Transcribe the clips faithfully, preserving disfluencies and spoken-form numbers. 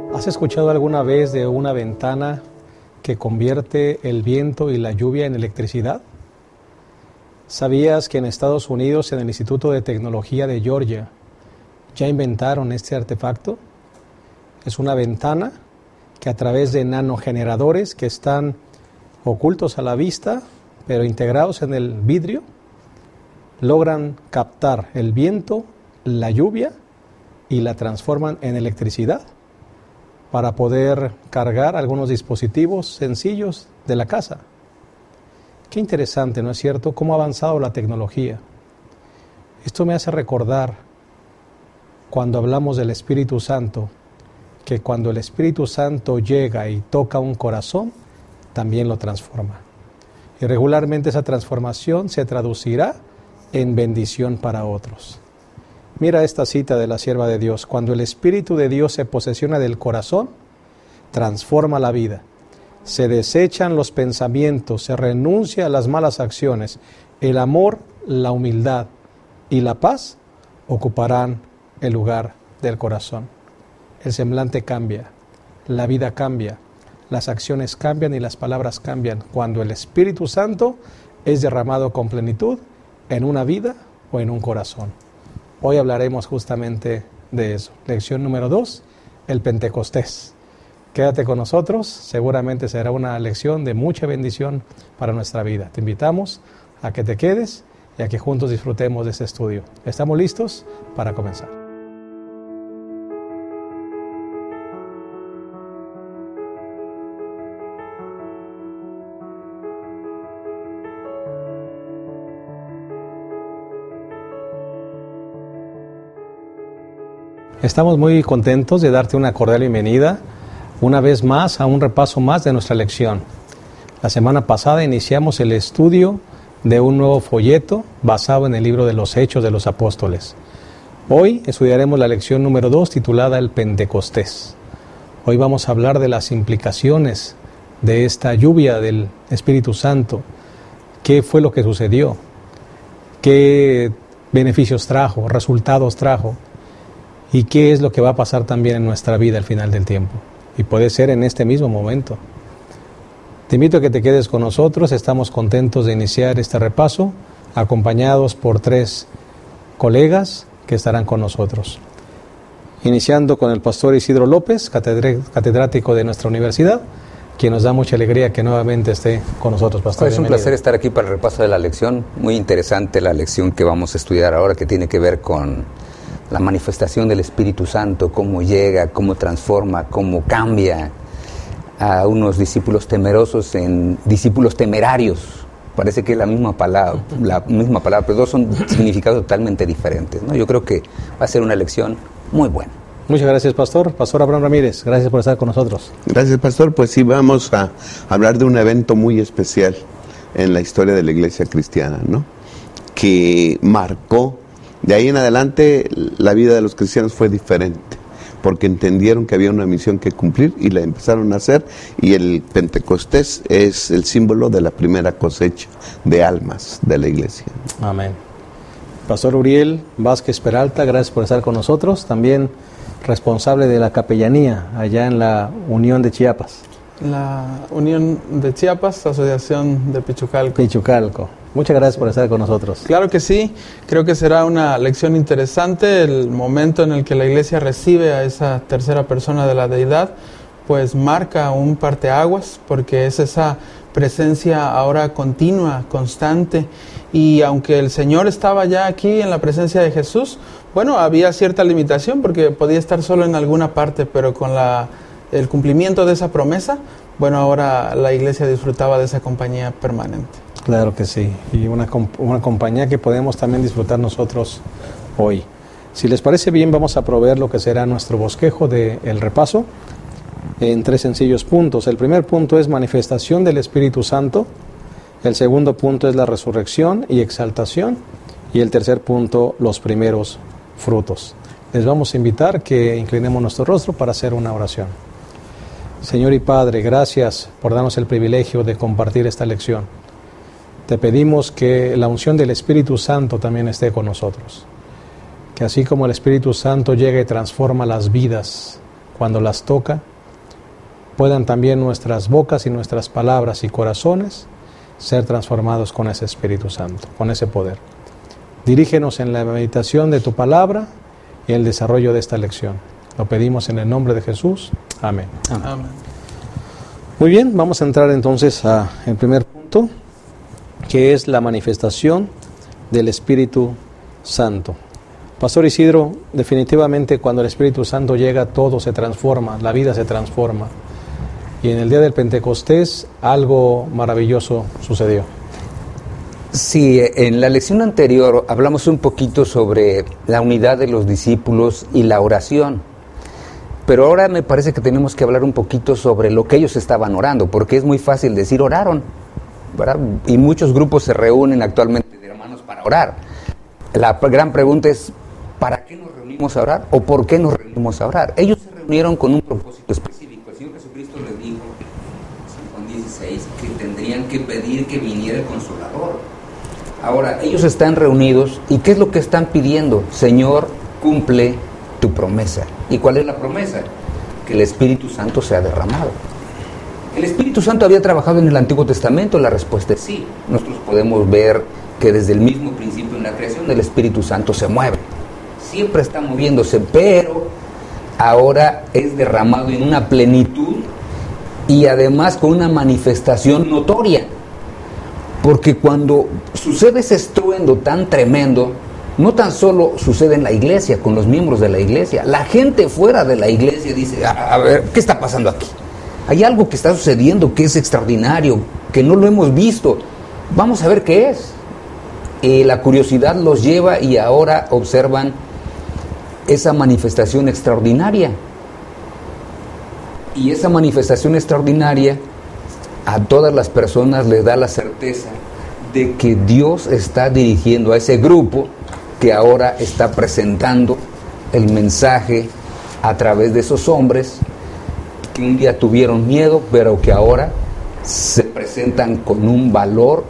¿Has escuchado alguna vez de una ventana que convierte el viento y la lluvia en electricidad? ¿Sabías que en Estados Unidos, en el Instituto de Tecnología de Georgia, ya inventaron este artefacto? Es una ventana que a través de nanogeneradores que están ocultos a la vista, pero integrados en el vidrio, logran captar el viento, la lluvia y la transforman en electricidad para poder cargar algunos dispositivos sencillos de la casa. Qué interesante, ¿no es cierto?, cómo ha avanzado la tecnología. Esto me hace recordar cuando hablamos del Espíritu Santo, que cuando el Espíritu Santo llega y toca un corazón, también lo transforma. Y regularmente esa transformación se traducirá en bendición para otros. Mira esta cita de la sierva de Dios: cuando el Espíritu de Dios se posesiona del corazón, transforma la vida. Se desechan los pensamientos, se renuncia a las malas acciones. El amor, la humildad y la paz ocuparán el lugar del corazón. El semblante cambia, la vida cambia, las acciones cambian y las palabras cambian cuando el Espíritu Santo es derramado con plenitud en una vida o en un corazón. Hoy hablaremos justamente de eso. Lección número dos, el Pentecostés. Quédate con nosotros, seguramente será una lección de mucha bendición para nuestra vida. Te invitamos a que te quedes y a que juntos disfrutemos de este estudio. ¿Estamos listos para comenzar? Estamos muy contentos de darte una cordial bienvenida una vez más a un repaso más de nuestra lección. La semana pasada iniciamos el estudio de un nuevo folleto basado en el libro de los Hechos de los Apóstoles. Hoy estudiaremos la lección número dos titulada El Pentecostés. Hoy vamos a hablar de las implicaciones de esta lluvia del Espíritu Santo. ¿Qué fue lo que sucedió? ¿Qué beneficios trajo? ¿Resultados trajo? ¿Y qué es lo que va a pasar también en nuestra vida al final del tiempo? Y puede ser en este mismo momento. Te invito a que te quedes con nosotros. Estamos contentos de iniciar este repaso, acompañados por tres colegas que estarán con nosotros. Iniciando con el pastor Isidro López, catedrático de nuestra universidad, quien nos da mucha alegría que nuevamente esté con nosotros, pastor. Es un placer estar aquí para el repaso de la lección. Muy interesante la lección que vamos a estudiar ahora, que tiene que ver con la manifestación del Espíritu Santo, cómo llega, cómo transforma, cómo cambia a unos discípulos temerosos en discípulos temerarios. Parece que es la misma palabra, la misma palabra, pero dos son significados totalmente diferentes, ¿no? Yo creo que va a ser una lección muy buena. Muchas gracias, pastor. Pastor Abraham Ramírez, gracias por estar con nosotros. Gracias, pastor. Pues sí, vamos a hablar de un evento muy especial en la historia de la iglesia cristiana, ¿no? Que marcó. De ahí en adelante la vida de los cristianos fue diferente, porque entendieron que había una misión que cumplir y la empezaron a hacer, y el Pentecostés es el símbolo de la primera cosecha de almas de la iglesia. Amén. Pastor Uriel Vázquez Peralta, gracias por estar con nosotros, también responsable de la capellanía allá en la Unión de Chiapas. La Unión de Chiapas, Asociación de Pichucalco. Pichucalco. Muchas gracias por estar con nosotros. Claro que sí, creo que será una lección interesante. El momento en el que la iglesia recibe a esa tercera persona de la deidad, pues marca un parteaguas, porque es esa presencia ahora continua, constante, y aunque el Señor estaba ya aquí en la presencia de Jesús, bueno, había cierta limitación porque podía estar solo en alguna parte, pero con la, el cumplimiento de esa promesa, bueno, ahora la iglesia disfrutaba de esa compañía permanente. Claro que sí, y una, una compañía que podemos también disfrutar nosotros hoy. Si les parece bien, vamos a proveer lo que será nuestro bosquejo del repaso en tres sencillos puntos. El primer punto es manifestación del Espíritu Santo, el segundo punto es la resurrección y exaltación, y el tercer punto, los primeros frutos. Les vamos a invitar que inclinemos nuestro rostro para hacer una oración. Señor y Padre, gracias por darnos el privilegio de compartir esta lección. Te pedimos que la unción del Espíritu Santo también esté con nosotros. Que así como el Espíritu Santo llega y transforma las vidas cuando las toca, puedan también nuestras bocas y nuestras palabras y corazones ser transformados con ese Espíritu Santo, con ese poder. Dirígenos en la meditación de tu palabra y el desarrollo de esta lección. Lo pedimos en el nombre de Jesús. Amén. Amén. Amén. Muy bien, vamos a entrar entonces al primer punto, que es la manifestación del Espíritu Santo. Pastor Isidro, definitivamente cuando el Espíritu Santo llega, todo se transforma, la vida se transforma. Y en el día del Pentecostés algo maravilloso sucedió. Sí, en la lección anterior hablamos un poquito sobre la unidad de los discípulos y la oración. Pero ahora me parece que tenemos que hablar un poquito sobre lo que ellos estaban orando, porque es muy fácil decir oraron, ¿verdad? Y muchos grupos se reúnen actualmente de hermanos para orar. La gran pregunta es, ¿para qué nos reunimos a orar? ¿O por qué nos reunimos a orar? Ellos se reunieron con un propósito específico. El Señor Jesucristo les dijo, en Juan dieciséis, que tendrían que pedir que viniera el Consolador. Ahora, ellos están reunidos, ¿y qué es lo que están pidiendo? Señor, cumple tu promesa. ¿Y cuál es la promesa? Que el Espíritu Santo sea derramado. ¿El Espíritu Santo había trabajado en el Antiguo Testamento? La respuesta es sí. Nosotros podemos ver que desde el mismo principio en la creación el Espíritu Santo se mueve. Siempre está moviéndose, pero ahora es derramado en una plenitud y además con una manifestación notoria. Porque cuando sucede ese estruendo tan tremendo, no tan solo sucede en la iglesia, con los miembros de la iglesia, la gente fuera de la iglesia dice, a, a ver, ¿qué está pasando aquí? Hay algo que está sucediendo que es extraordinario, que no lo hemos visto, vamos a ver qué es. Y la curiosidad los lleva y ahora observan esa manifestación extraordinaria. Y esa manifestación extraordinaria a todas las personas les da la certeza de que Dios está dirigiendo a ese grupo que ahora está presentando el mensaje a través de esos hombres que un día tuvieron miedo, pero que ahora se presentan con un valor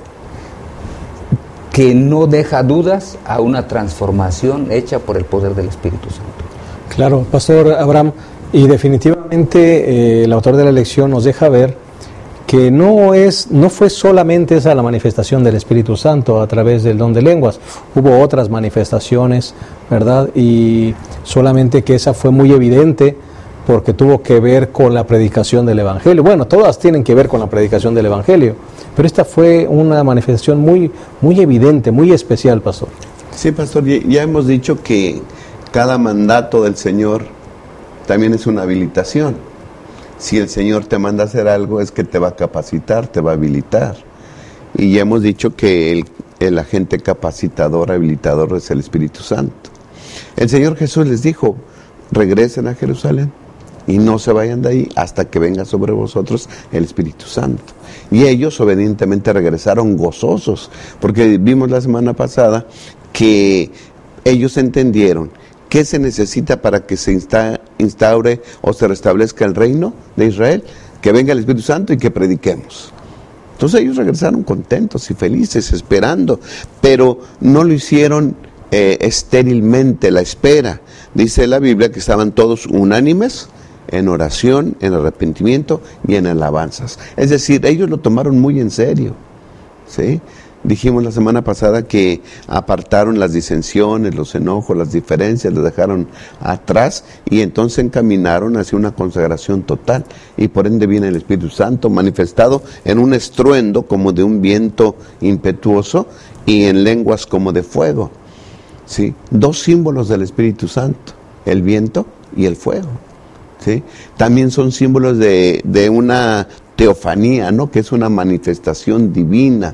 que no deja dudas a una transformación hecha por el poder del Espíritu Santo. Claro, Pastor Abraham, y definitivamente eh, el autor de la lección nos deja ver que no es, no fue solamente esa la manifestación del Espíritu Santo a través del don de lenguas, hubo otras manifestaciones, ¿verdad? Y solamente que esa fue muy evidente porque tuvo que ver con la predicación del Evangelio. Bueno, todas tienen que ver con la predicación del Evangelio, pero esta fue una manifestación muy, muy evidente, muy especial, Pastor. Sí, Pastor, ya hemos dicho que cada mandato del Señor también es una habilitación. Si el Señor te manda a hacer algo, es que te va a capacitar, te va a habilitar. Y ya hemos dicho que el, el agente capacitador, habilitador es el Espíritu Santo. El Señor Jesús les dijo, regresen a Jerusalén y no se vayan de ahí hasta que venga sobre vosotros el Espíritu Santo. Y ellos obedientemente regresaron gozosos, porque vimos la semana pasada que ellos entendieron ¿qué se necesita para que se insta, instaure o se restablezca el reino de Israel? Que venga el Espíritu Santo y que prediquemos. Entonces ellos regresaron contentos y felices, esperando, pero no lo hicieron eh, estérilmente, la espera. Dice la Biblia que estaban todos unánimes en oración, en arrepentimiento y en alabanzas. Es decir, ellos lo tomaron muy en serio, ¿sí? Dijimos la semana pasada que apartaron las disensiones, los enojos, las diferencias, los dejaron atrás y entonces encaminaron hacia una consagración total. Y por ende viene el Espíritu Santo manifestado en un estruendo como de un viento impetuoso y en lenguas como de fuego. ¿Sí? Dos símbolos del Espíritu Santo, el viento y el fuego. ¿Sí? También son símbolos de, de una teofanía, ¿no? Que es una manifestación divina.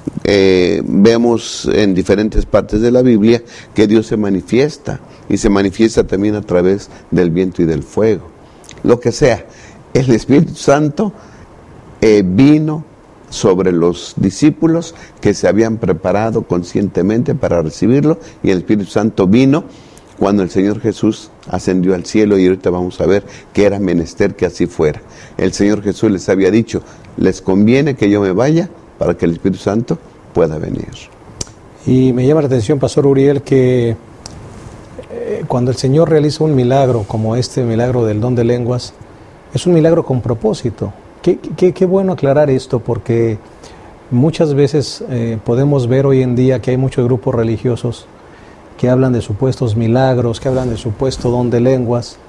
Eh, vemos en diferentes partes de la Biblia que Dios se manifiesta y se manifiesta también a través del viento y del fuego. Lo que sea, el Espíritu Santo eh, vino sobre los discípulos que se habían preparado conscientemente para recibirlo, y el Espíritu Santo vino cuando el Señor Jesús ascendió al cielo, y ahorita vamos a ver que era menester que así fuera. El Señor Jesús les había dicho, les conviene que yo me vaya para que el Espíritu Santo pueda venir. Y me llama la atención, Pastor Uriel, que eh, cuando el Señor realiza un milagro como este milagro del don de lenguas, es un milagro con propósito. Qué, qué, qué bueno aclarar esto, porque muchas veces eh, podemos ver hoy en día que hay muchos grupos religiosos que hablan de supuestos milagros, que hablan de supuesto don de lenguas,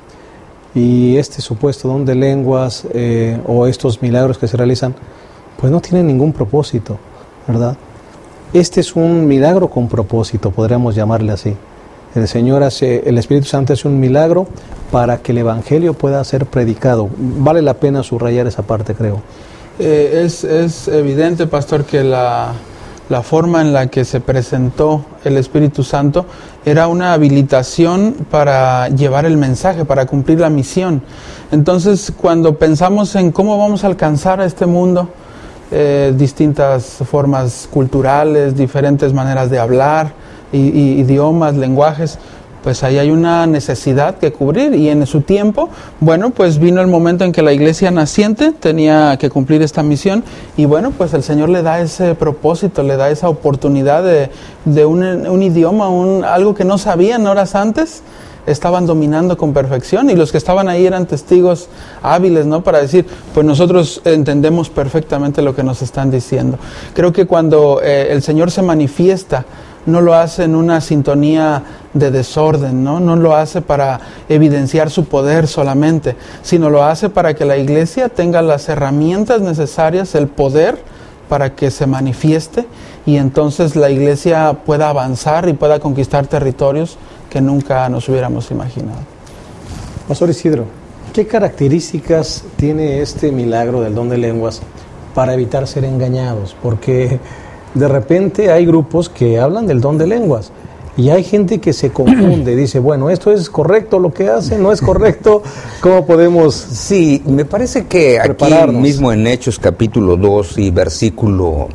y este supuesto don de lenguas eh, o estos milagros que se realizan, pues no tienen ningún propósito, ¿verdad? Este es un milagro con propósito, podríamos llamarle así. El Señor hace, el Espíritu Santo hace un milagro para que el Evangelio pueda ser predicado. Vale la pena subrayar esa parte, creo. Eh, es, es evidente, pastor, que la, la forma en la que se presentó el Espíritu Santo era una habilitación para llevar el mensaje, para cumplir la misión. Entonces, cuando pensamos en cómo vamos a alcanzar a este mundo, eh, distintas formas culturales, diferentes maneras de hablar, y, y, idiomas, lenguajes, pues ahí hay una necesidad que cubrir, y en su tiempo, bueno, pues vino el momento en que la iglesia naciente tenía que cumplir esta misión, y bueno, pues el Señor le da ese propósito, le da esa oportunidad de, de un, un idioma, un, algo que no sabían horas antes, estaban dominando con perfección, y los que estaban ahí eran testigos hábiles, ¿no? Para decir, pues nosotros entendemos perfectamente lo que nos están diciendo. Creo que cuando eh, el Señor se manifiesta, no lo hace en una sintonía de desorden, ¿no? No lo hace para evidenciar su poder solamente, sino lo hace para que la iglesia tenga las herramientas necesarias, el poder para que se manifieste, y entonces la iglesia pueda avanzar y pueda conquistar territorios que nunca nos hubiéramos imaginado. Pastor Isidro, ¿qué características tiene este milagro del don de lenguas para evitar ser engañados? Porque de repente hay grupos que hablan del don de lenguas y hay gente que se confunde, dice, bueno, ¿esto es correcto lo que hace? ¿No es correcto? ¿Cómo podemos Sí, me parece que aquí mismo en Hechos capítulo dos y versículo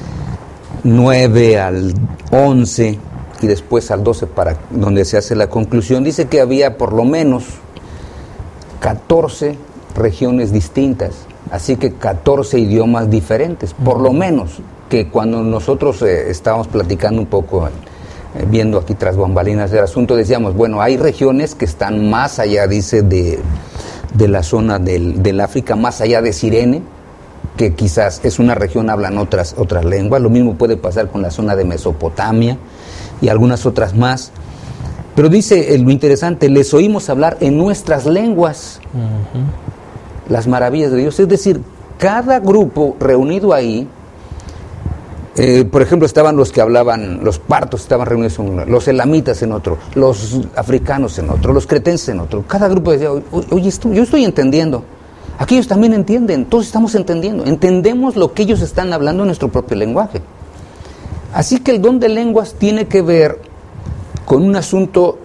nueve al once y después al doce, para donde se hace la conclusión, dice que había por lo menos catorce regiones distintas, así que catorce idiomas diferentes, por lo menos, que cuando nosotros eh, estábamos platicando un poco, eh, viendo aquí tras bambalinas del asunto, decíamos, bueno, hay regiones que están más allá, dice, de, de la zona del, del África, más allá de Cirene, que quizás es una región, hablan otras, otras lenguas. Lo mismo puede pasar con la zona de Mesopotamia y algunas otras más. Pero dice, eh, lo interesante, les oímos hablar en nuestras lenguas, uh-huh, las maravillas de Dios. Es decir, cada grupo reunido ahí, Eh, por ejemplo, estaban los que hablaban, los partos estaban reunidos en uno, los elamitas en otro, los africanos en otro, los cretenses en otro. Cada grupo decía, oye, esto, yo estoy entendiendo, aquellos también entienden, todos estamos entendiendo, entendemos lo que ellos están hablando en nuestro propio lenguaje. Así que el don de lenguas tiene que ver con un asunto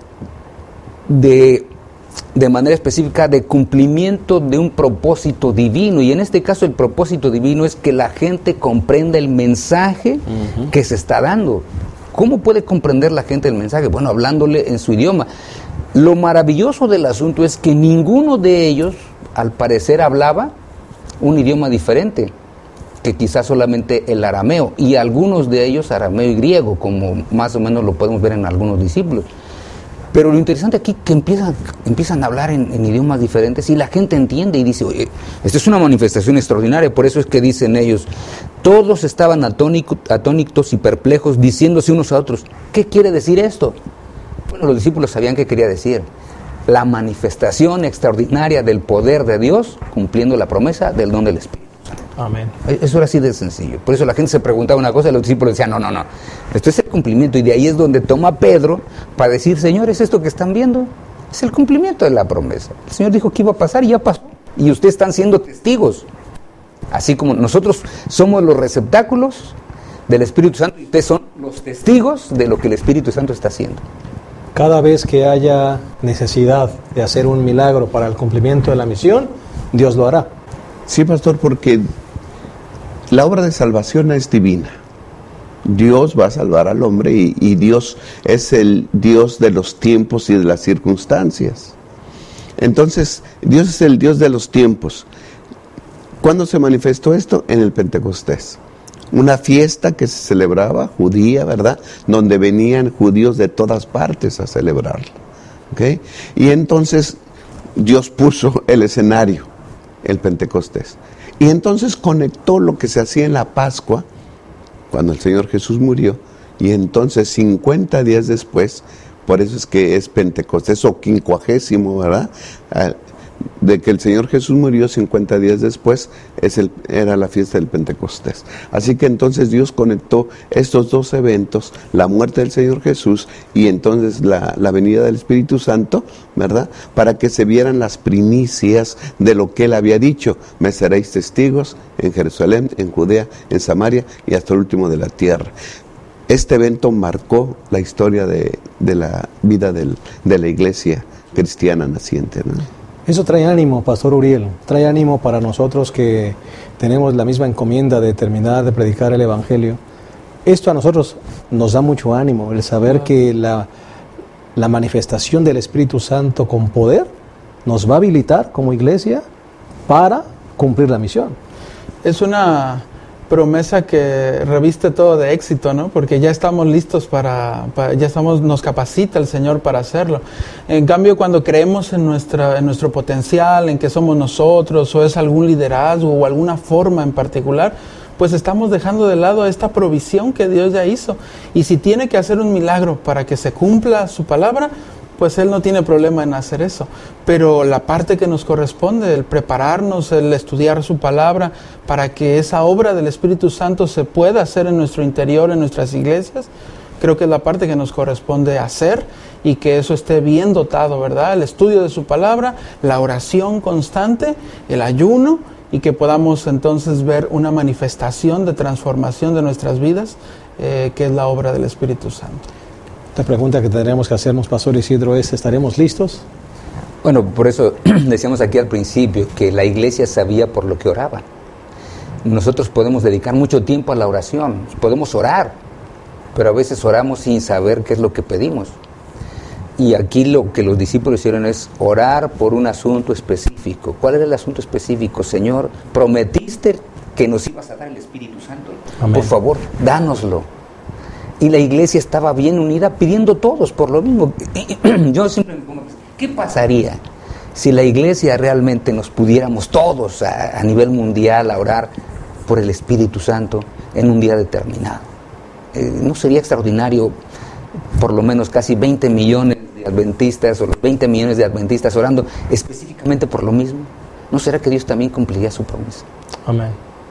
de, de manera específica, de cumplimiento de un propósito divino, y en este caso el propósito divino es que la gente comprenda el mensaje uh-huh. que se está dando. ¿Cómo puede comprender la gente el mensaje? Bueno, hablándole en su idioma. Lo maravilloso del asunto es que ninguno de ellos, al parecer, hablaba un idioma diferente, que quizás solamente el arameo, y algunos de ellos arameo y griego, como más o menos lo podemos ver en algunos discípulos. Pero lo interesante aquí es que empiezan, empiezan a hablar en, en idiomas diferentes y la gente entiende y dice, oye, esta es una manifestación extraordinaria. Por eso es que dicen ellos, todos estaban atónico, atónitos y perplejos, diciéndose unos a otros, ¿qué quiere decir esto? Bueno, los discípulos sabían qué quería decir. La manifestación extraordinaria del poder de Dios cumpliendo la promesa del don del Espíritu. Amén. Eso era así de sencillo. Por eso la gente se preguntaba una cosa y los discípulos decían, no, no, no, esto es el cumplimiento. Y de ahí es donde toma Pedro para decir, señores, esto que están viendo es el cumplimiento de la promesa. El Señor dijo que iba a pasar y ya pasó. Y ustedes están siendo testigos. Así como nosotros somos los receptáculos del Espíritu Santo, y ustedes son los testigos de lo que el Espíritu Santo está haciendo. Cada vez que haya necesidad de hacer un milagro para el cumplimiento de la misión, Dios lo hará. Sí, pastor, porque la obra de salvación es divina. Dios va a salvar al hombre y, y Dios es el Dios de los tiempos y de las circunstancias. Entonces, Dios es el Dios de los tiempos. ¿Cuándo se manifestó esto? En el Pentecostés. Una fiesta que se celebraba, judía, ¿verdad? Donde venían judíos de todas partes a celebrarla, ¿Okay? Y entonces Dios puso el escenario, el Pentecostés. Y entonces conectó lo que se hacía en la Pascua, cuando el Señor Jesús murió, y entonces cincuenta días después, por eso es que es Pentecostés o quincuagésimo, ¿verdad? De que el Señor Jesús murió cincuenta días después, es el, era la fiesta del Pentecostés. Así que entonces Dios conectó estos dos eventos, la muerte del Señor Jesús y entonces la, la venida del Espíritu Santo, ¿verdad? Para que se vieran las primicias de lo que Él había dicho: me seréis testigos en Jerusalén, en Judea, en Samaria y hasta el último de la tierra. Este evento marcó la historia de, de la vida del, de la iglesia cristiana naciente, ¿no? Eso trae ánimo, Pastor Uriel, trae ánimo para nosotros que tenemos la misma encomienda de terminar de predicar el Evangelio. Esto a nosotros nos da mucho ánimo, el saber que la, la manifestación del Espíritu Santo con poder nos va a habilitar como iglesia para cumplir la misión. Es una promesa que reviste todo de éxito, ¿no? Porque ya estamos listos para, para ya estamos, nos capacita el Señor para hacerlo. En cambio, cuando creemos en nuestra, en nuestro potencial, en que somos nosotros, o es algún liderazgo o alguna forma en particular, pues estamos dejando de lado esta provisión que Dios ya hizo. Y si tiene que hacer un milagro para que se cumpla su palabra, pues Él no tiene problema en hacer eso. Pero la parte que nos corresponde, el prepararnos, el estudiar su palabra, para que esa obra del Espíritu Santo se pueda hacer en nuestro interior, en nuestras iglesias, creo que es la parte que nos corresponde hacer, y que eso esté bien dotado, ¿verdad? El estudio de su palabra, la oración constante, el ayuno, y que podamos entonces ver una manifestación de transformación de nuestras vidas, eh, que es la obra del Espíritu Santo. La pregunta que tendremos que hacernos, Pastor Isidro, es: ¿estaremos listos? Bueno, por eso decíamos aquí al principio que la iglesia sabía por lo que oraba. Nosotros podemos dedicar mucho tiempo a la oración, podemos orar, pero a veces oramos sin saber qué es lo que pedimos. Y aquí lo que los discípulos hicieron es orar por un asunto específico. ¿Cuál era el asunto específico? Señor, prometiste que nos ibas a dar el Espíritu Santo. Amén. Por favor, dánoslo. Y la iglesia estaba bien unida pidiendo todos por lo mismo. Yo siempre me pongo, ¿qué pasaría si la iglesia realmente nos pudiéramos todos a, a nivel mundial a orar por el Espíritu Santo en un día determinado? Eh, ¿No sería extraordinario por lo menos casi veinte millones de adventistas o los veinte millones de adventistas orando específicamente por lo mismo? ¿No será que Dios también cumpliría su promesa? Amén.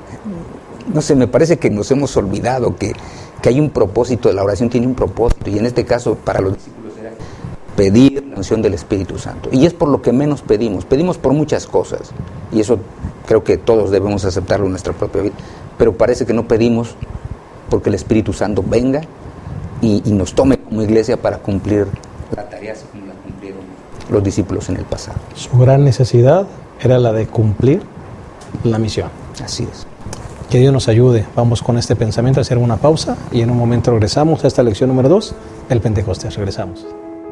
No sé, me parece que nos hemos olvidado que que hay un propósito, la oración tiene un propósito, y en este caso para los discípulos era pedir la unción del Espíritu Santo, y es por lo que menos pedimos, pedimos por muchas cosas, y eso creo que todos debemos aceptarlo en nuestra propia vida, pero parece que no pedimos porque el Espíritu Santo venga y, y nos tome como iglesia para cumplir la tarea así como la cumplieron los discípulos en el pasado. Su gran necesidad era la de cumplir la misión. Así es. Que Dios nos ayude. Vamos con este pensamiento a hacer una pausa y en un momento regresamos a esta lección número dos, el Pentecostés. Regresamos.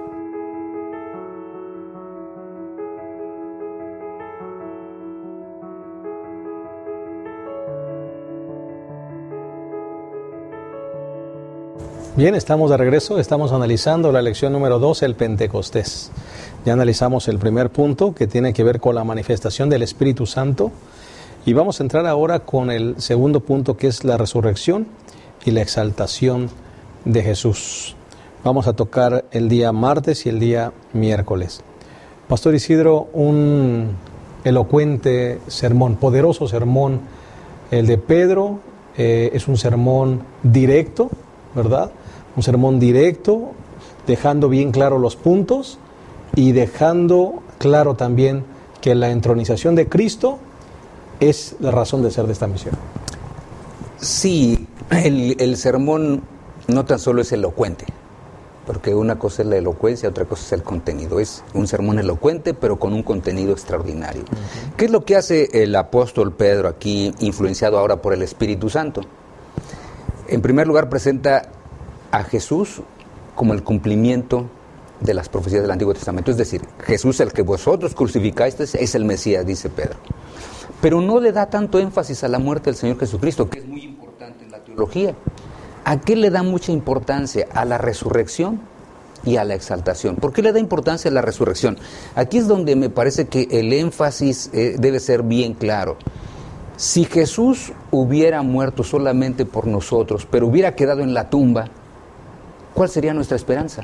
Bien, estamos de regreso, estamos analizando la lección número dos, el Pentecostés. Ya analizamos el primer punto, que tiene que ver con la manifestación del Espíritu Santo. Y vamos a entrar ahora con el segundo punto, que es la resurrección y la exaltación de Jesús. Vamos a tocar el día martes y el día miércoles. Pastor Isidro, un elocuente sermón, poderoso sermón, el de Pedro, eh, es un sermón directo, ¿verdad? Un sermón directo, dejando bien claro los puntos y dejando claro también que la entronización de Cristo es la razón de ser de esta misión. Sí, el, el sermón no tan solo es elocuente, porque una cosa es la elocuencia, otra cosa es el contenido. Es un sermón elocuente, pero con un contenido extraordinario. Uh-huh. ¿Qué es lo que hace el apóstol Pedro aquí, influenciado ahora por el Espíritu Santo? En primer lugar, presenta a Jesús como el cumplimiento de las profecías del Antiguo Testamento. Es decir, Jesús, el que vosotros crucificasteis, es el Mesías, dice Pedro. Pero no le da tanto énfasis a la muerte del Señor Jesucristo, que es muy importante en la teología. ¿A qué le da mucha importancia? A la resurrección y a la exaltación. ¿Por qué le da importancia a la resurrección? Aquí es donde me parece que el énfasis eh, debe ser bien claro. Si Jesús hubiera muerto solamente por nosotros, pero hubiera quedado en la tumba, ¿cuál sería nuestra esperanza?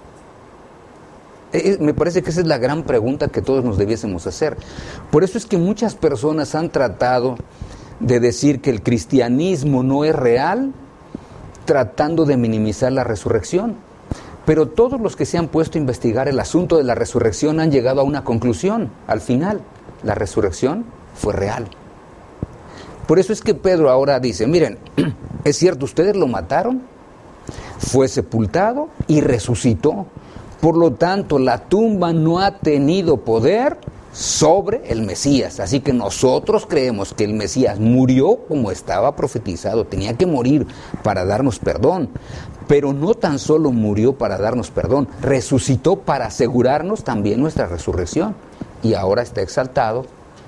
Eh, me parece que esa es la gran pregunta que todos nos debiésemos hacer. Por eso es que muchas personas han tratado de decir que el cristianismo no es real, tratando de minimizar la resurrección. Pero todos los que se han puesto a investigar el asunto de la resurrección han llegado a una conclusión. Al final, la resurrección fue real. Por eso es que Pedro ahora dice, miren, es cierto, ustedes lo mataron, fue sepultado y resucitó. Por lo tanto, la tumba no ha tenido poder sobre el Mesías. Así que nosotros creemos que el Mesías murió como estaba profetizado, tenía que morir para darnos perdón. Pero no tan solo murió para darnos perdón, resucitó para asegurarnos también nuestra resurrección. Y ahora está exaltado,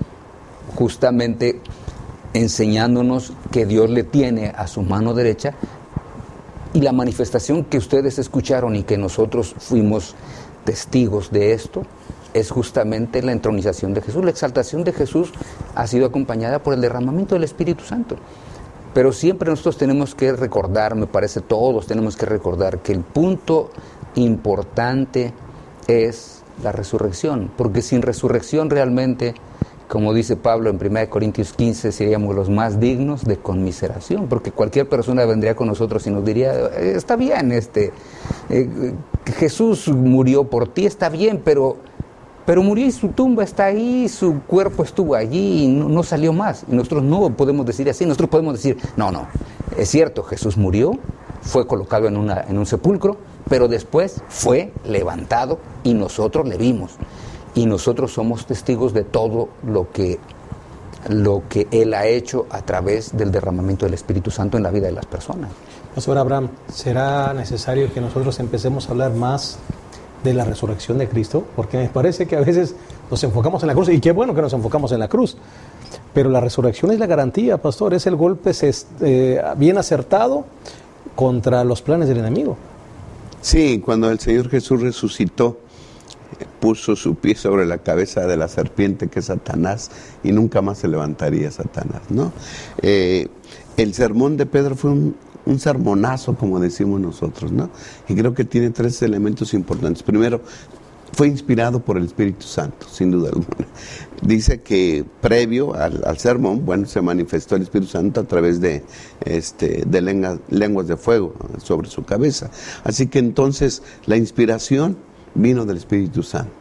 justamente enseñándonos que Dios le tiene a su mano derecha. Y la manifestación que ustedes escucharon y que nosotros fuimos testigos de esto, es justamente la entronización de Jesús. La exaltación de Jesús ha sido acompañada por el derramamiento del Espíritu Santo. Pero siempre nosotros tenemos que recordar, me parece todos tenemos que recordar que el punto importante es la resurrección, porque sin resurrección realmente, como dice Pablo en primera de Corintios quince, seríamos los más dignos de conmiseración, porque cualquier persona vendría con nosotros y nos diría, está bien, este, eh, Jesús murió por ti, está bien, pero... Pero murió y su tumba está ahí, su cuerpo estuvo allí y no, no salió más. Y nosotros no podemos decir así, nosotros podemos decir, no, no, es cierto, Jesús murió, fue colocado en, una, en un sepulcro, pero después fue levantado y nosotros le vimos. Y nosotros somos testigos de todo lo que, lo que Él ha hecho a través del derramamiento del Espíritu Santo en la vida de las personas. Pastor Abraham, ¿será necesario que nosotros empecemos a hablar más de la resurrección de Cristo? Porque me parece que a veces nos enfocamos en la cruz, y qué bueno que nos enfocamos en la cruz, pero la resurrección es la garantía, pastor, es el golpe eh, bien acertado contra los planes del enemigo. Sí, cuando el Señor Jesús resucitó, puso su pie sobre la cabeza de la serpiente que es Satanás, y nunca más se levantaría Satanás, ¿no? Eh, el sermón de Pedro fue un un sermonazo, como decimos nosotros, ¿no? Y creo que tiene tres elementos importantes. Primero, fue inspirado por el Espíritu Santo, sin duda alguna. Dice que previo al, al sermón, bueno, se manifestó el Espíritu Santo a través de, este, de lenguas, lenguas de fuego sobre su cabeza. Así que entonces la inspiración vino del Espíritu Santo.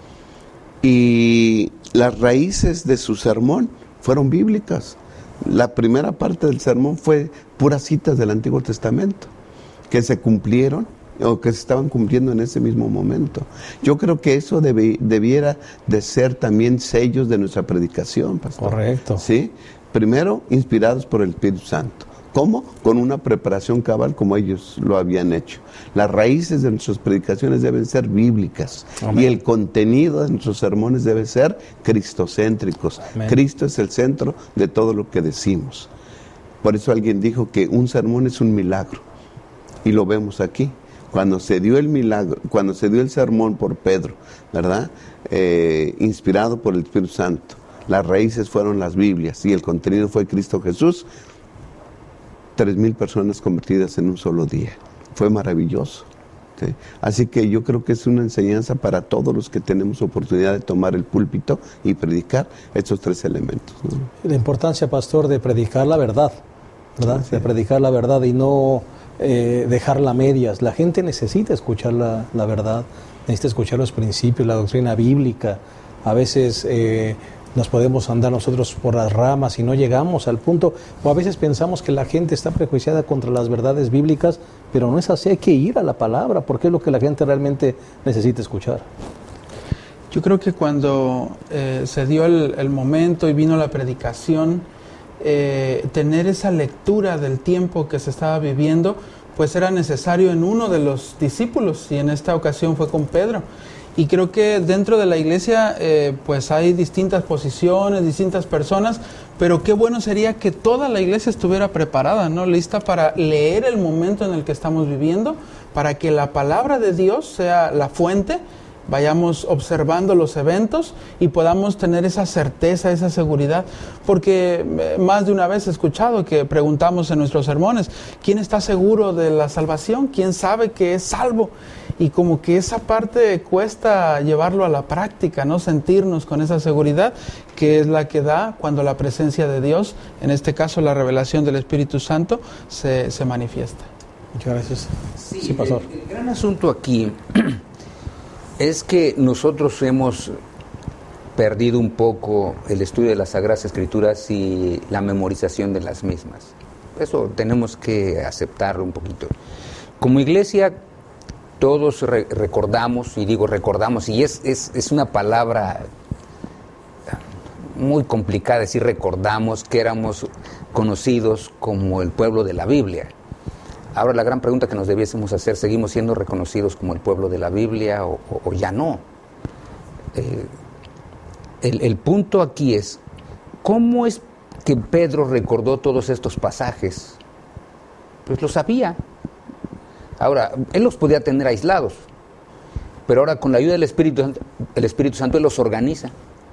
Y las raíces de su sermón fueron bíblicas. La primera parte del sermón fue puras citas del Antiguo Testamento, que se cumplieron o que se estaban cumpliendo en ese mismo momento. Yo creo que eso debe, debiera de ser también sellos de nuestra predicación, pastor. Correcto. ¿Sí? Primero, inspirados por el Espíritu Santo. ¿Cómo? Con una preparación cabal como ellos lo habían hecho. Las raíces de nuestras predicaciones deben ser bíblicas. Amén. Y el contenido de nuestros sermones debe ser cristocéntricos. Amén. Cristo es el centro de todo lo que decimos. Por eso alguien dijo que un sermón es un milagro. Y lo vemos aquí. Cuando se dio el milagro, cuando se dio el sermón por Pedro, ¿verdad? Eh, inspirado por el Espíritu Santo. Las raíces fueron las Biblias y el contenido fue Cristo Jesús. Tres mil personas convertidas en un solo día. Fue maravilloso. ¿Sí? Así que yo creo que es una enseñanza para todos los que tenemos oportunidad de tomar el púlpito y predicar estos tres elementos, ¿no? La importancia, pastor, de predicar la verdad, ¿verdad? Sí. De predicar la verdad y no eh, dejarla a medias. La gente necesita escuchar la, la verdad, necesita escuchar los principios, la doctrina bíblica. A veces eh, nos podemos andar nosotros por las ramas y no llegamos al punto, o a veces pensamos que la gente está prejuiciada contra las verdades bíblicas, pero no es así, hay que ir a la palabra, porque es lo que la gente realmente necesita escuchar. Yo creo que cuando eh, se dio el, el momento y vino la predicación, eh, tener esa lectura del tiempo que se estaba viviendo, pues era necesario en uno de los discípulos, y en esta ocasión fue con Pedro. Y creo que dentro de la iglesia eh, pues hay distintas posiciones, distintas personas, pero qué bueno sería que toda la iglesia estuviera preparada, ¿no? Lista para leer el momento en el que estamos viviendo, para que la palabra de Dios sea la fuente, vayamos observando los eventos y podamos tener esa certeza, esa seguridad, porque más de una vez he escuchado que preguntamos en nuestros sermones, ¿quién está seguro de la salvación? ¿Quién sabe que es salvo? Y como que esa parte cuesta llevarlo a la práctica, ¿no? Sentirnos con esa seguridad que es la que da cuando la presencia de Dios, en este caso la revelación del Espíritu Santo, se, se manifiesta. Muchas gracias. Sí, sí pastor. El, el gran asunto aquí es que nosotros hemos perdido un poco el estudio de las Sagradas Escrituras y la memorización de las mismas. Eso tenemos que aceptarlo un poquito. Como iglesia, todos re- recordamos, y digo recordamos, y es, es, es una palabra muy complicada decir recordamos, que éramos conocidos como el pueblo de la Biblia. Ahora la gran pregunta que nos debiésemos hacer, ¿seguimos siendo reconocidos como el pueblo de la Biblia o, o, o ya no? Eh, el, el punto aquí es, ¿cómo es que Pedro recordó todos estos pasajes? Pues lo sabía. Ahora, él los podía tener aislados, pero ahora con la ayuda del Espíritu Santo, el Espíritu Santo él los organiza,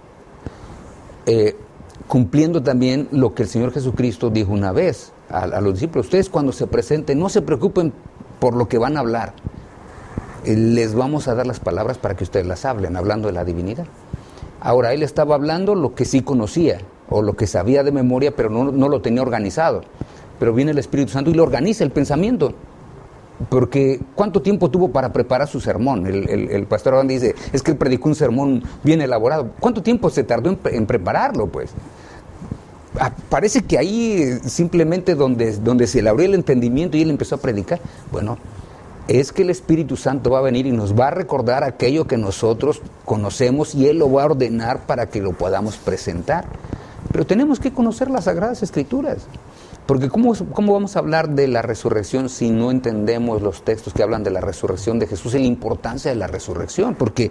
eh, cumpliendo también lo que el Señor Jesucristo dijo una vez a, a los discípulos: ustedes cuando se presenten, no se preocupen por lo que van a hablar, eh, les vamos a dar las palabras para que ustedes las hablen, hablando de la divinidad. Ahora, él estaba hablando lo que sí conocía, o lo que sabía de memoria, pero no, no lo tenía organizado, pero viene el Espíritu Santo y lo organiza el pensamiento. Porque ¿cuánto tiempo tuvo para preparar su sermón? El, el, el pastor Abán dice, es que él predicó un sermón bien elaborado. ¿Cuánto tiempo se tardó en, en prepararlo, pues? Ah, parece que ahí simplemente donde, donde se le abrió el entendimiento y él empezó a predicar. Bueno, es que el Espíritu Santo va a venir y nos va a recordar aquello que nosotros conocemos y él lo va a ordenar para que lo podamos presentar. Pero tenemos que conocer las Sagradas Escrituras. Porque ¿cómo, ¿cómo vamos a hablar de la resurrección si no entendemos los textos que hablan de la resurrección de Jesús y la importancia de la resurrección? Porque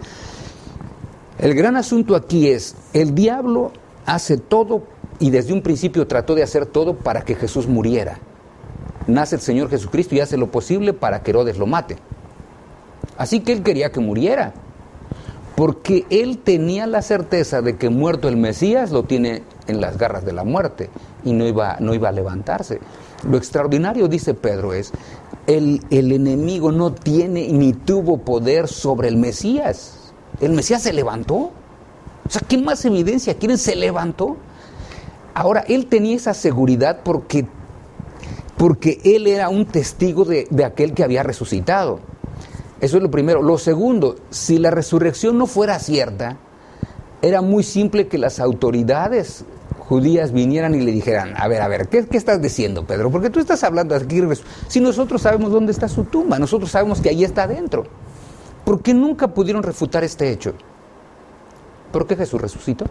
el gran asunto aquí es, el diablo hace todo y desde un principio trató de hacer todo para que Jesús muriera. Nace el Señor Jesucristo y hace lo posible para que Herodes lo mate. Así que él quería que muriera, porque él tenía la certeza de que muerto el Mesías lo tiene en las garras de la muerte y no iba, no iba a levantarse. Lo extraordinario, dice Pedro, es el, el enemigo no tiene ni tuvo poder sobre el Mesías. El Mesías se levantó. O sea, ¿qué más evidencia quieren? Se levantó. Ahora, él tenía esa seguridad porque, porque él era un testigo de, de aquel que había resucitado. Eso es lo primero. Lo segundo, si la resurrección no fuera cierta, era muy simple que las autoridades judías vinieran y le dijeran, a ver, a ver, ¿qué, qué estás diciendo, Pedro? Porque tú estás hablando aquí, si nosotros sabemos dónde está su tumba, nosotros sabemos que ahí está adentro. ¿Por qué nunca pudieron refutar este hecho? ¿Por qué Jesús resucitó?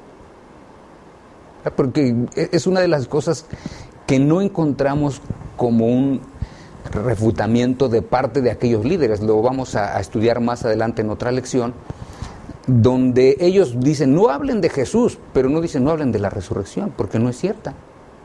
Porque es una de las cosas que no encontramos como un refutamiento de parte de aquellos líderes. Lo vamos a, a estudiar más adelante en otra lección, donde ellos dicen, no hablen de Jesús, pero no dicen, no hablen de la resurrección, porque no es cierta.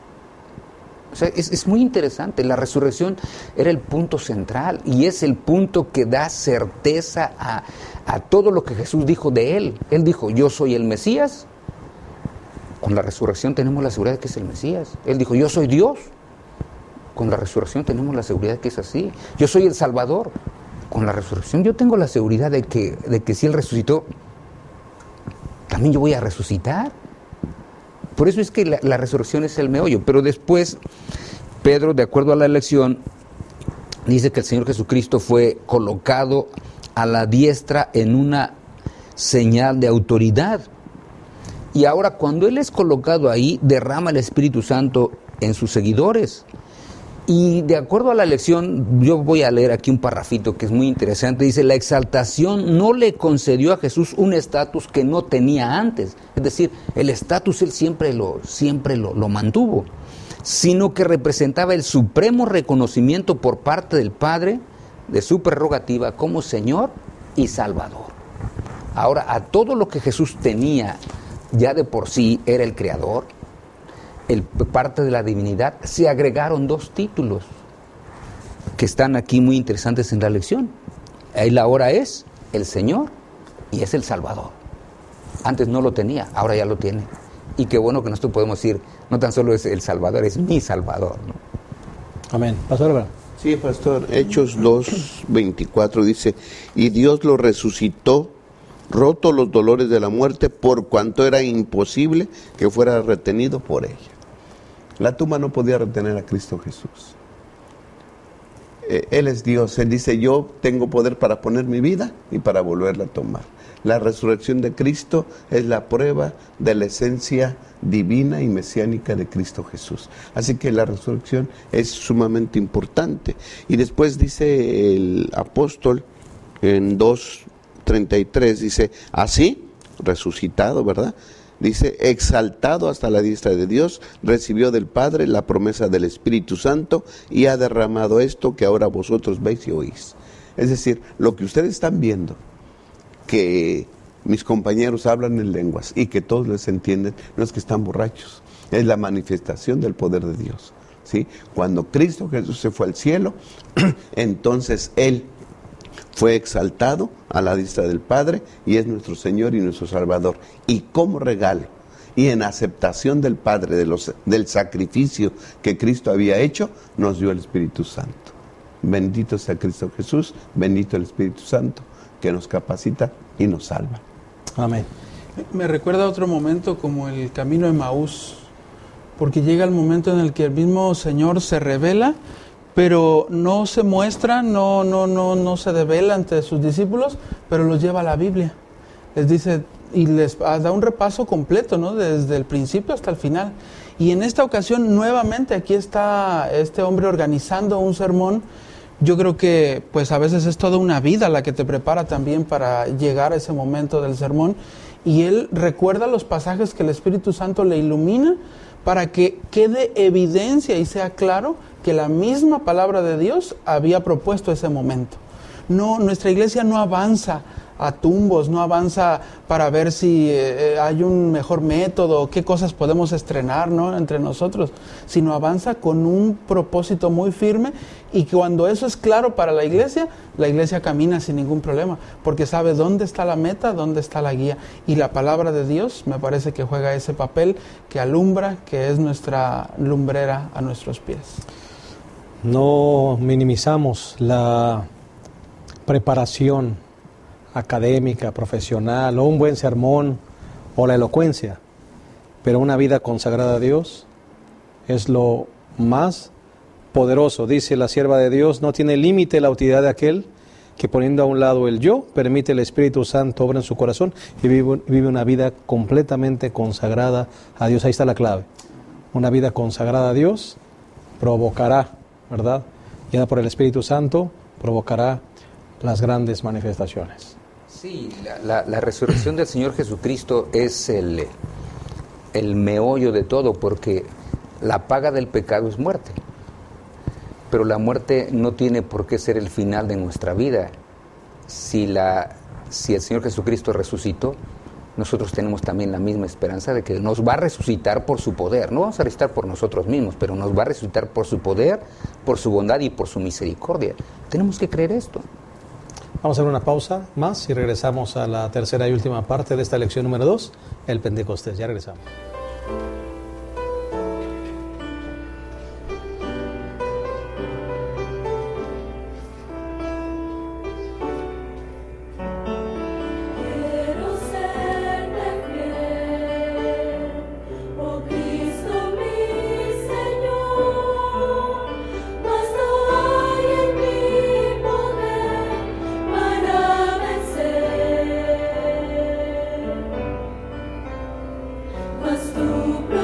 O sea, es, es muy interesante. La resurrección era el punto central y es el punto que da certeza a, a todo lo que Jesús dijo de él. Él dijo, yo soy el Mesías. Con la resurrección tenemos la seguridad de que es el Mesías. Él dijo, yo soy Dios. Con la resurrección tenemos la seguridad de que es así. Yo soy el Salvador. Con la resurrección yo tengo la seguridad de que, de que si Él resucitó, también yo voy a resucitar. Por eso es que la, la resurrección es el meollo. Pero después, Pedro, de acuerdo a la lección, dice que el Señor Jesucristo fue colocado a la diestra en una señal de autoridad. Y ahora cuando Él es colocado ahí, derrama el Espíritu Santo en sus seguidores. Y de acuerdo a la lección, yo voy a leer aquí un parrafito que es muy interesante. Dice, la exaltación no le concedió a Jesús un estatus que no tenía antes. Es decir, el estatus Él siempre lo, siempre lo, lo mantuvo. Sino que representaba el supremo reconocimiento por parte del Padre de su prerrogativa como Señor y Salvador. Ahora, a todo lo que Jesús tenía ya de por sí, era el creador, el, parte de la divinidad, se agregaron dos títulos que están aquí muy interesantes en la lección. Él ahora es el Señor y es el Salvador. Antes no lo tenía, ahora ya lo tiene. Y qué bueno que nosotros podemos decir, no tan solo es el Salvador, es mi Salvador, ¿no? Amén. Pastor, ¿verdad? Sí, pastor. Hechos dos veinticuatro dice, y Dios lo resucitó, roto los dolores de la muerte, por cuanto era imposible que fuera retenido por ella. La tumba no podía retener a Cristo Jesús. Eh, Él es Dios. Él dice, yo tengo poder para poner mi vida y para volverla a tomar. La resurrección de Cristo es la prueba de la esencia divina y mesiánica de Cristo Jesús. Así que la resurrección es sumamente importante. Y después dice el apóstol en dos treinta y tres, dice, así, resucitado, ¿verdad? Dice, exaltado hasta la diestra de Dios, recibió del Padre la promesa del Espíritu Santo y ha derramado esto que ahora vosotros veis y oís. Es decir, lo que ustedes están viendo, que mis compañeros hablan en lenguas y que todos les entienden, no es que están borrachos, es la manifestación del poder de Dios, ¿sí? Cuando Cristo Jesús se fue al cielo, entonces Él fue exaltado a la diestra del Padre y es nuestro Señor y nuestro Salvador. Y como regalo y en aceptación del Padre de los, del sacrificio que Cristo había hecho, nos dio el Espíritu Santo. Bendito sea Cristo Jesús, bendito el Espíritu Santo, que nos capacita y nos salva. Amén. Me recuerda otro momento como el camino de Emaús, porque llega el momento en el que el mismo Señor se revela, pero no se muestra, no, no, no, no se devela ante sus discípulos, pero los lleva a la Biblia. Les dice, y les da un repaso completo, ¿no? Desde el principio hasta el final. Y en esta ocasión, nuevamente, aquí está este hombre organizando un sermón. Yo creo que, pues, a veces es toda una vida la que te prepara también para llegar a ese momento del sermón. Y él recuerda los pasajes que el Espíritu Santo le ilumina para que quede evidencia y sea claro que la misma palabra de Dios había propuesto ese momento. No, nuestra iglesia no avanza a tumbos, no avanza para ver si eh, hay un mejor método, qué cosas podemos estrenar, ¿no?, entre nosotros, sino avanza con un propósito muy firme, y cuando eso es claro para la iglesia, la iglesia camina sin ningún problema, porque sabe dónde está la meta, dónde está la guía, y la palabra de Dios me parece que juega ese papel que alumbra, que es nuestra lumbrera a nuestros pies. No minimizamos la preparación académica, profesional, o un buen sermón, o la elocuencia, pero una vida consagrada a Dios es lo más poderoso. Dice la sierva de Dios, no tiene límite la utilidad de aquel que, poniendo a un lado el yo, permite el Espíritu Santo obra en su corazón y vive, vive una vida completamente consagrada a Dios. Ahí está la clave. Una vida consagrada a Dios provocará, ¿verdad?, guiada por el Espíritu Santo, provocará las grandes manifestaciones. Sí, la, la, la resurrección del Señor Jesucristo es el, el meollo de todo, porque la paga del pecado es muerte. Pero la muerte no tiene por qué ser el final de nuestra vida. Si, la, si el Señor Jesucristo resucitó, nosotros tenemos también la misma esperanza de que nos va a resucitar por su poder. No vamos a resucitar por nosotros mismos, pero nos va a resucitar por su poder, por su bondad y por su misericordia. Tenemos que creer esto. Vamos a hacer una pausa más y regresamos a la tercera y última parte de esta lección número dos, el Pentecostés. Ya regresamos. Mas tu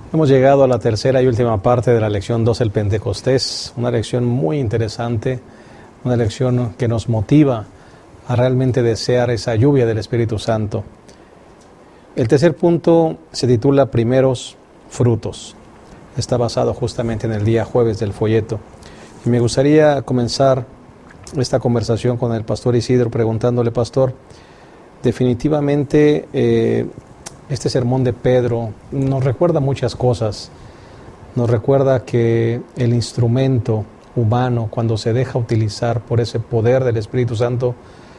Hemos llegado a la tercera y última parte de la lección dos del Pentecostés, una lección muy interesante, una lección que nos motiva a realmente desear esa lluvia del Espíritu Santo. El tercer punto se titula Primeros Frutos. Está basado justamente en el día jueves del folleto. Y me gustaría comenzar esta conversación con el pastor Isidro preguntándole, pastor, definitivamente eh, este sermón de Pedro nos recuerda muchas cosas. Nos recuerda que el instrumento humano, cuando se deja utilizar por ese poder del Espíritu Santo,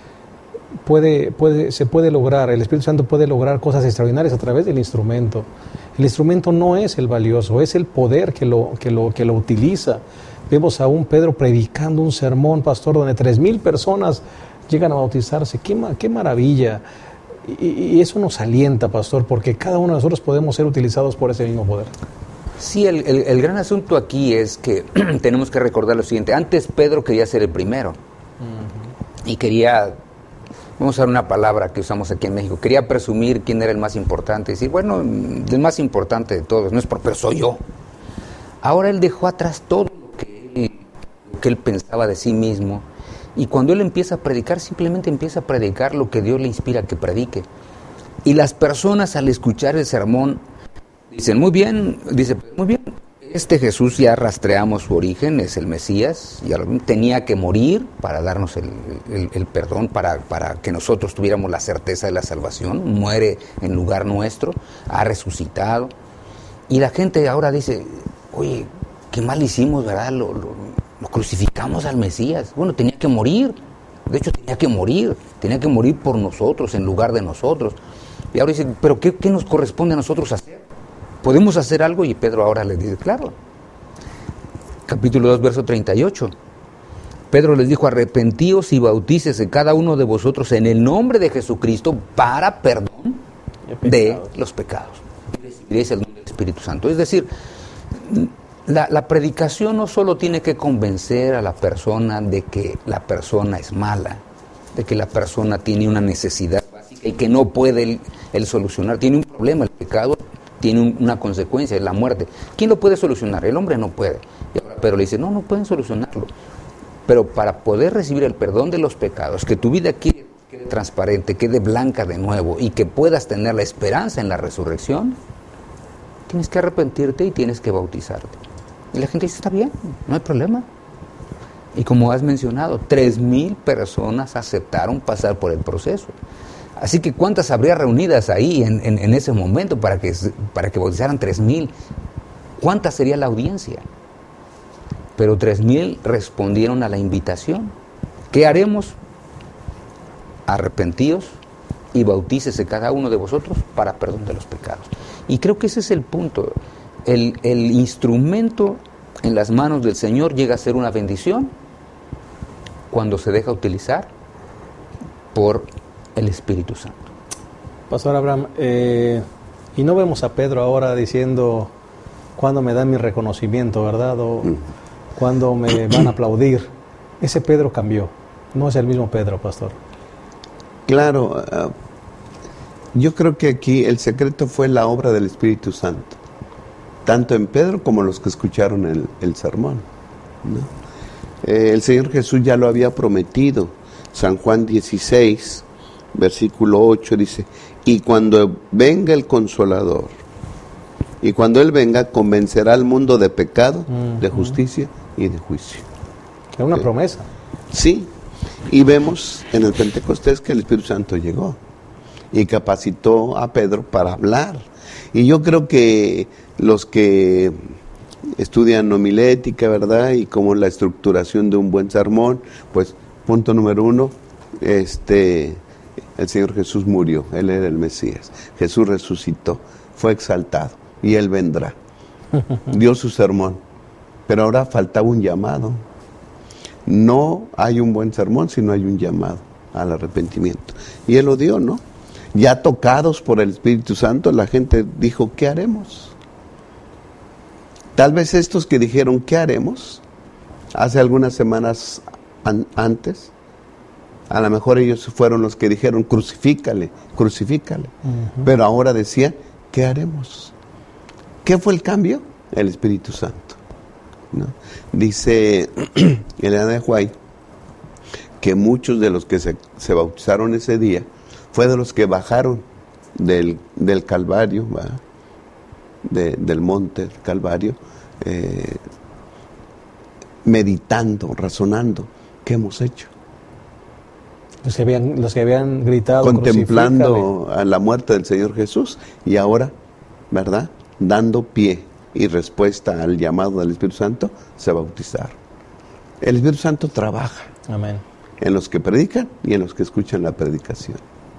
puede, puede, se puede lograr, el Espíritu Santo puede lograr cosas extraordinarias a través del instrumento. El instrumento no es el valioso, es el poder que lo, que lo, que lo utiliza. Vemos a un Pedro predicando un sermón, pastor, donde tres mil personas llegan a bautizarse. ¡Qué, qué maravilla! Y, y eso nos alienta, pastor, porque cada uno de nosotros podemos ser utilizados por ese mismo poder. Sí, el, el, el gran asunto aquí es que tenemos que recordar lo siguiente. Antes Pedro quería ser el primero. Uh-huh. Y quería, vamos a usar una palabra que usamos aquí en México, quería presumir quién era el más importante. Decir, bueno, el más importante de todos, no es por, pero soy yo. Ahora él dejó atrás todo lo que él, lo que él pensaba de sí mismo. Y cuando él empieza a predicar, simplemente empieza a predicar lo que Dios le inspira que predique. Y las personas al escuchar el sermón dicen, muy bien, dice, muy bien, este Jesús ya rastreamos su origen, es el Mesías, ya lo, tenía que morir para darnos el, el, el perdón, para, para que nosotros tuviéramos la certeza de la salvación, muere en lugar nuestro, ha resucitado. Y la gente ahora dice, oye, qué mal hicimos, ¿verdad? Lo, lo, Lo crucificamos al Mesías. Bueno, tenía que morir. De hecho, tenía que morir. Tenía que morir por nosotros, en lugar de nosotros. Y ahora dice, ¿pero qué, qué nos corresponde a nosotros hacer? ¿Podemos hacer algo? Y Pedro ahora les dice, claro. Capítulo dos, verso treinta y ocho. Pedro les dijo, arrepentíos y bautícese cada uno de vosotros en el nombre de Jesucristo para perdón de los pecados. Y recibiréis el don del Espíritu Santo. Es decir, La, la predicación no solo tiene que convencer a la persona de que la persona es mala, de que la persona tiene una necesidad básica y que no puede él, él solucionar, tiene un problema, el pecado tiene un, una consecuencia, es la muerte. ¿Quién lo puede solucionar? El hombre no puede. Pero le dice, no, no pueden solucionarlo. Pero para poder recibir el perdón de los pecados, que tu vida quede, quede transparente, quede blanca de nuevo y que puedas tener la esperanza en la resurrección, tienes que arrepentirte y tienes que bautizarte. Y la gente dice, está bien, no hay problema. Y como has mencionado, tres mil personas aceptaron pasar por el proceso. Así que ¿cuántas habría reunidas ahí en, en, en ese momento para que, para que bautizaran tres mil? ¿Cuánta sería la audiencia? Pero tres mil respondieron a la invitación. ¿Qué haremos? Arrepentíos y bautícese cada uno de vosotros para perdón de los pecados. Y creo que ese es el punto. El, el instrumento en las manos del Señor llega a ser una bendición cuando se deja utilizar por el Espíritu Santo. Pastor Abraham, eh, y no vemos a Pedro ahora diciendo cuándo me dan mi reconocimiento, ¿verdad? O mm. cuándo me van a aplaudir. Ese Pedro cambió, no es el mismo Pedro, pastor. Claro, uh, yo creo que aquí el secreto fue la obra del Espíritu Santo, tanto en Pedro como los que escucharon el, el sermón, ¿no? Eh, el Señor Jesús ya lo había prometido. San Juan dieciséis, versículo ocho dice, y cuando venga el Consolador, y cuando Él venga, convencerá al mundo de pecado, uh-huh. de justicia y de juicio. Es una eh, promesa. Sí, y vemos en el Pentecostés que el Espíritu Santo llegó y capacitó a Pedro para hablar. Y yo creo que los que estudian homilética, ¿verdad? Y como la estructuración de un buen sermón, pues punto número uno, este, el Señor Jesús murió, Él era el Mesías. Jesús resucitó, fue exaltado y Él vendrá. Dio su sermón, pero ahora faltaba un llamado. No hay un buen sermón si no hay un llamado al arrepentimiento. Y Él lo dio, ¿no? Ya tocados por el Espíritu Santo, la gente dijo, ¿qué haremos? Tal vez estos que dijeron, ¿qué haremos? Hace algunas semanas an- antes, a lo mejor ellos fueron los que dijeron, crucifícale, crucifícale. Uh-huh. Pero ahora decían, ¿qué haremos? ¿Qué fue el cambio? El Espíritu Santo, ¿no? Dice Elena de White que muchos de los que se, se bautizaron ese día fue de los que bajaron del, del Calvario, de, del monte Calvario, eh, meditando, razonando, ¿qué hemos hecho? Los que habían, los que habían gritado, contemplando a la muerte del Señor Jesús, y ahora, ¿verdad?, dando pie y respuesta al llamado del Espíritu Santo, se bautizaron. El Espíritu Santo trabaja. Amén. En los que predican y en los que escuchan la predicación.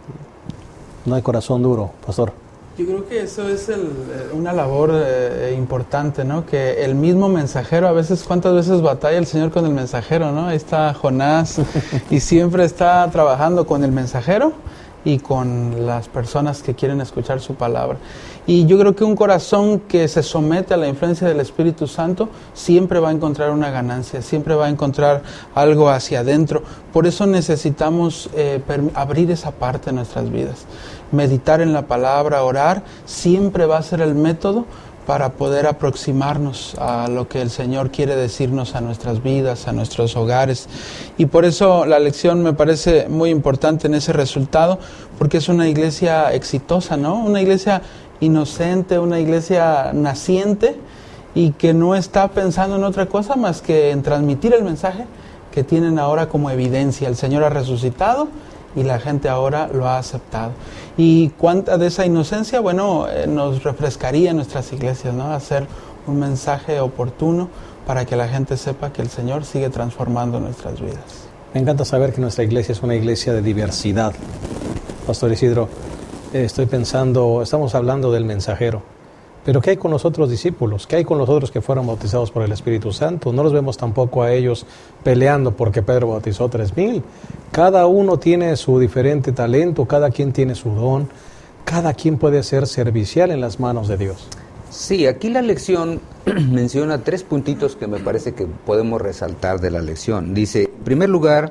No hay corazón duro, pastor. Yo creo que eso es el, una labor eh, importante, ¿no? Que el mismo mensajero, a veces, ¿cuántas veces batalla el Señor con el mensajero, no? Ahí está Jonás y siempre está trabajando con el mensajero y con las personas que quieren escuchar su palabra. Y yo creo que un corazón que se somete a la influencia del Espíritu Santo siempre va a encontrar una ganancia, siempre va a encontrar algo hacia adentro. Por eso necesitamos eh, abrir esa parte de nuestras vidas. Meditar en la palabra, orar, siempre va a ser el método para poder aproximarnos a lo que el Señor quiere decirnos a nuestras vidas, a nuestros hogares. Y por eso la lección me parece muy importante en ese resultado, porque es una iglesia exitosa, ¿no? Una iglesia inocente, una iglesia naciente y que no está pensando en otra cosa más que en transmitir el mensaje que tienen ahora como evidencia. El Señor ha resucitado y la gente ahora lo ha aceptado. Y cuánta de esa inocencia, bueno, eh, nos refrescaría en nuestras iglesias, ¿no? Hacer un mensaje oportuno para que la gente sepa que el Señor sigue transformando nuestras vidas. Me encanta saber que nuestra iglesia es una iglesia de diversidad. Pastor Isidro, eh, estoy pensando, estamos hablando del mensajero, pero ¿qué hay con los otros discípulos? ¿Qué hay con los otros que fueron bautizados por el Espíritu Santo? No los vemos tampoco a ellos peleando porque Pedro bautizó tres mil. Cada uno tiene su diferente talento, cada quien tiene su don, cada quien puede ser servicial en las manos de Dios. Sí, aquí la lección menciona tres puntitos que me parece que podemos resaltar de la lección. Dice, en primer lugar,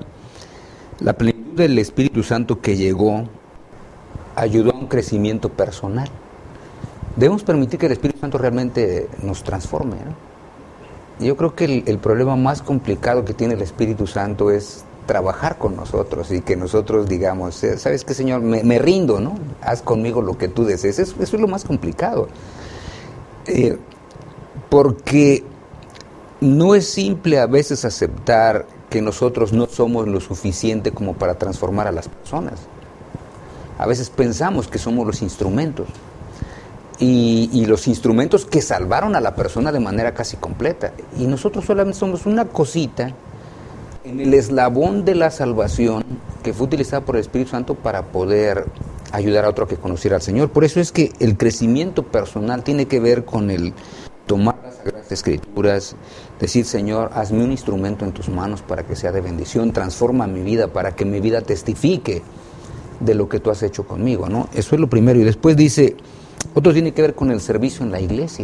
la plenitud del Espíritu Santo que llegó ayudó a un crecimiento personal. Debemos permitir que el Espíritu Santo realmente nos transforme, ¿no? Yo creo que el, el problema más complicado que tiene el Espíritu Santo es trabajar con nosotros y que nosotros digamos, ¿sabes qué, Señor? Me, me rindo, ¿no? Haz conmigo lo que tú desees. Eso, eso es lo más complicado. Eh, porque no es simple a veces aceptar que nosotros no somos lo suficiente como para transformar a las personas. A veces pensamos que somos los instrumentos. Y, y los instrumentos que salvaron a la persona de manera casi completa. Y nosotros solamente somos una cosita en el eslabón de la salvación que fue utilizada por el Espíritu Santo para poder ayudar a otro a que conociera al Señor. Por eso es que el crecimiento personal tiene que ver con el tomar las Sagradas Escrituras, decir, Señor, hazme un instrumento en tus manos para que sea de bendición, transforma mi vida para que mi vida testifique de lo que tú has hecho conmigo, ¿no? Eso es lo primero. Y después dice, otro tiene que ver con el servicio en la iglesia.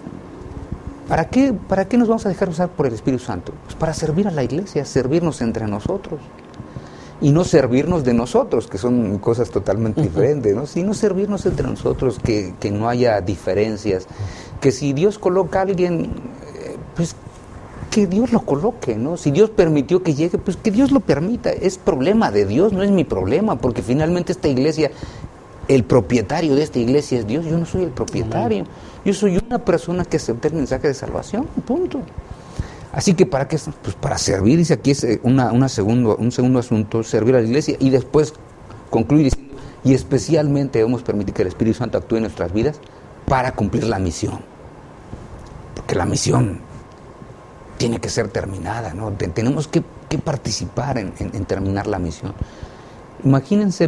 ¿Para qué, ¿Para qué nos vamos a dejar usar por el Espíritu Santo? Pues para servir a la iglesia, servirnos entre nosotros. Y no servirnos de nosotros, que son cosas totalmente diferentes, ¿no? Sino servirnos entre nosotros, que, que no haya diferencias. Que si Dios coloca a alguien, eh, pues que Dios lo coloque, ¿no? Si Dios permitió que llegue, pues que Dios lo permita. Es problema de Dios, no es mi problema, porque finalmente esta iglesia, el propietario de esta iglesia es Dios, yo no soy el propietario. Yo soy una persona que acepta el mensaje de salvación, punto. Así que para qué, pues para servir, dice aquí es una, una segundo, un segundo asunto, servir a la iglesia, y después concluir diciendo, y especialmente debemos permitir que el Espíritu Santo actúe en nuestras vidas para cumplir la misión. Porque la misión tiene que ser terminada, ¿no? Tenemos que, que participar en, en, en terminar la misión. Imagínense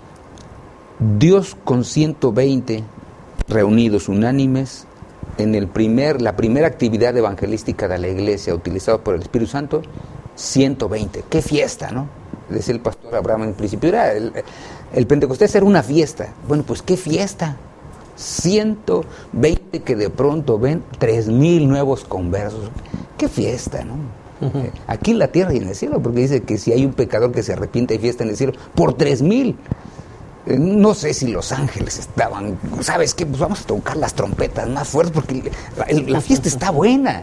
Dios con ciento veinte reunidos unánimes en el primer, la primera actividad evangelística de la iglesia utilizada por el Espíritu Santo, ciento veinte. ¡Qué fiesta!, ¿no? Decía el pastor Abraham en principio, era el, el Pentecostés era una fiesta. Bueno, pues ¡qué fiesta! ciento veinte que de pronto ven tres mil nuevos conversos. ¡Qué fiesta!, ¿no? Uh-huh. Eh, aquí en la tierra y en el cielo, porque dice que si hay un pecador que se arrepiente hay fiesta en el cielo, por tres mil. no sé si los ángeles estaban, ¿sabes qué? Pues vamos a tocar las trompetas más fuertes porque la, la fiesta está buena.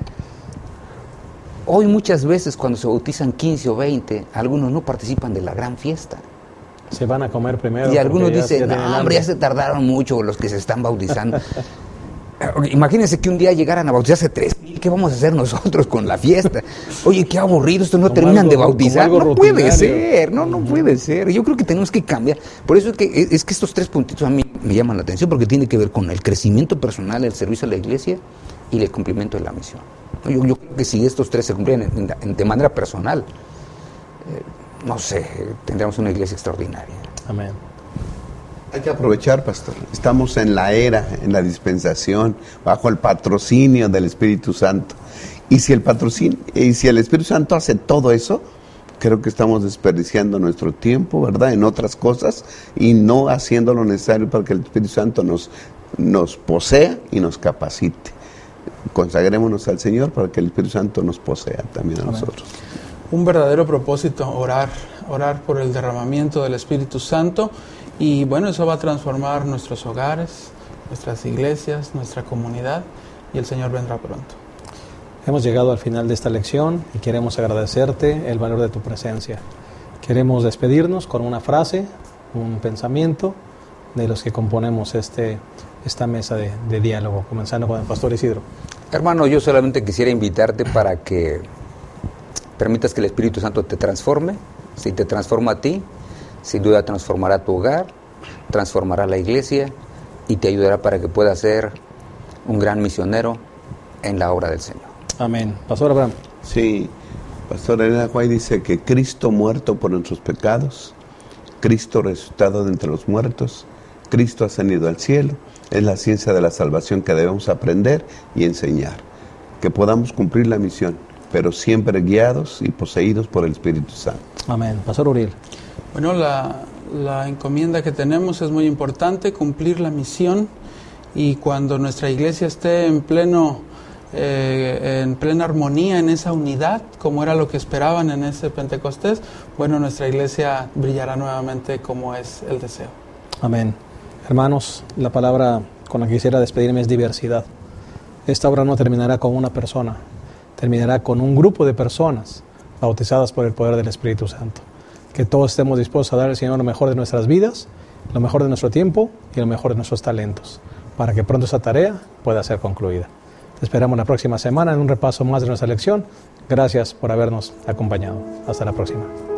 Hoy muchas veces cuando se bautizan quince o veinte, algunos no participan de la gran fiesta. Se van a comer primero. Y algunos ya, dicen, ya no, hombre, ya se tardaron mucho los que se están bautizando. Imagínense que un día llegaran a bautizarse tres mil, ¿qué vamos a hacer nosotros con la fiesta? Oye, qué aburrido, estos no como terminan algo, de bautizar. No rutinario. Puede ser, no, no uh-huh. puede ser. Yo creo que tenemos que cambiar. Por eso es que, es que estos tres puntitos a mí me llaman la atención, porque tiene que ver con el crecimiento personal, el servicio a la iglesia y el cumplimiento de la misión. Yo, yo creo que si estos tres se cumplieran en, en, de manera personal, eh, no sé, tendríamos una iglesia extraordinaria. Amén. Hay que aprovechar, pastor. Estamos en la era, en la dispensación, bajo el patrocinio del Espíritu Santo. Y si el patrocinio, y si el Espíritu Santo hace todo eso, creo que estamos desperdiciando nuestro tiempo, ¿verdad?, en otras cosas y no haciendo lo necesario para que el Espíritu Santo nos, nos posea y nos capacite. Consagrémonos al Señor para que el Espíritu Santo nos posea también a Amén. Nosotros. Un verdadero propósito, orar, orar por el derramamiento del Espíritu Santo. Y bueno, eso va a transformar nuestros hogares, nuestras iglesias, nuestra comunidad, y el Señor vendrá pronto. Hemos llegado al final de esta lección y queremos agradecerte el valor de tu presencia. Queremos despedirnos con una frase, un pensamiento de los que componemos este, esta mesa de, de diálogo, comenzando con el pastor Isidro. Hermano, yo solamente quisiera invitarte para que permitas que el Espíritu Santo te transforme. Si te transforma a ti, sin duda transformará tu hogar, transformará la iglesia y te ayudará para que puedas ser un gran misionero en la obra del Señor. Amén. Pastor Abraham. Sí, Pastor Elena White dice que Cristo muerto por nuestros pecados, Cristo resucitado de entre los muertos, Cristo ascendido al cielo, es la ciencia de la salvación que debemos aprender y enseñar. Que podamos cumplir la misión, pero siempre guiados y poseídos por el Espíritu Santo. Amén. Pastor Uriel. Bueno, la, la encomienda que tenemos es muy importante, cumplir la misión, y cuando nuestra iglesia esté en pleno, eh, en plena armonía, en esa unidad, como era lo que esperaban en ese Pentecostés, bueno, nuestra iglesia brillará nuevamente como es el deseo. Amén. Hermanos, la palabra con la que quisiera despedirme es diversidad. Esta obra no terminará con una persona, terminará con un grupo de personas bautizadas por el poder del Espíritu Santo. Que todos estemos dispuestos a dar al Señor lo mejor de nuestras vidas, lo mejor de nuestro tiempo y lo mejor de nuestros talentos, para que pronto esa tarea pueda ser concluida. Te esperamos la próxima semana en un repaso más de nuestra lección. Gracias por habernos acompañado. Hasta la próxima.